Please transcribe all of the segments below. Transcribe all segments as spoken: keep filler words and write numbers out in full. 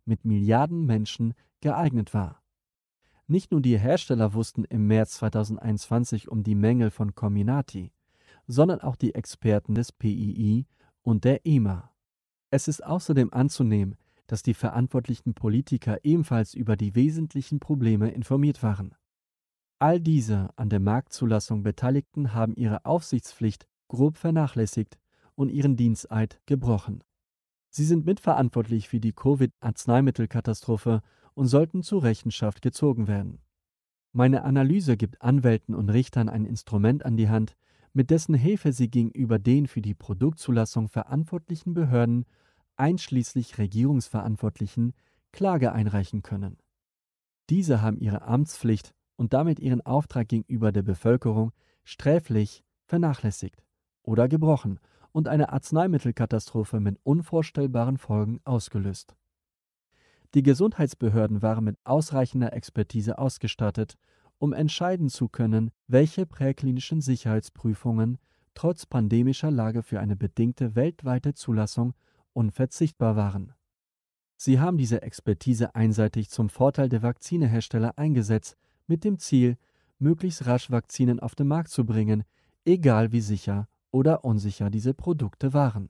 mit Milliarden Menschen geeignet war. Nicht nur die Hersteller wussten im März zweitausendeinundzwanzig um die Mängel von Comirnaty, sondern auch die Experten des P I I und der E M A. Es ist außerdem anzunehmen, dass die verantwortlichen Politiker ebenfalls über die wesentlichen Probleme informiert waren. All diese an der Marktzulassung Beteiligten haben ihre Aufsichtspflicht grob vernachlässigt und ihren Diensteid gebrochen. Sie sind mitverantwortlich für die Covid-Arzneimittelkatastrophe und sollten zur Rechenschaft gezogen werden. Meine Analyse gibt Anwälten und Richtern ein Instrument an die Hand, mit dessen Hilfe sie gegenüber den für die Produktzulassung verantwortlichen Behörden, einschließlich Regierungsverantwortlichen, Klage einreichen können. Diese haben ihre Amtspflicht und damit ihren Auftrag gegenüber der Bevölkerung sträflich vernachlässigt oder gebrochen und eine Arzneimittelkatastrophe mit unvorstellbaren Folgen ausgelöst. Die Gesundheitsbehörden waren mit ausreichender Expertise ausgestattet, um entscheiden zu können, welche präklinischen Sicherheitsprüfungen trotz pandemischer Lage für eine bedingte weltweite Zulassung unverzichtbar waren. Sie haben diese Expertise einseitig zum Vorteil der Vakzinehersteller eingesetzt, mit dem Ziel, möglichst rasch Vakzinen auf den Markt zu bringen, egal wie sicher oder unsicher diese Produkte waren.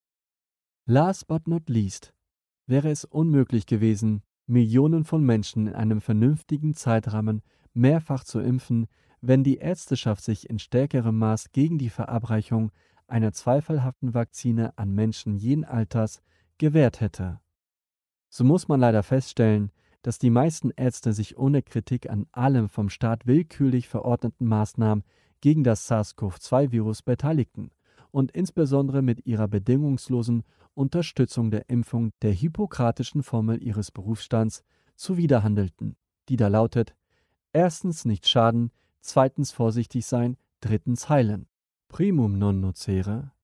Last but not least wäre es unmöglich gewesen, Millionen von Menschen in einem vernünftigen Zeitrahmen mehrfach zu impfen, wenn die Ärzteschaft sich in stärkerem Maß gegen die Verabreichung einer zweifelhaften Vakzine an Menschen jeden Alters gewehrt hätte. So muss man leider feststellen, dass die meisten Ärzte sich ohne Kritik an allem vom Staat willkürlich verordneten Maßnahmen gegen das SARS-CoV zwei Virus beteiligten und insbesondere mit ihrer bedingungslosen Unterstützung der Impfung der hippokratischen Formel ihres Berufsstands zuwiderhandelten, die da lautet: Erstens nicht schaden, zweitens vorsichtig sein, drittens heilen. Primum non nocere,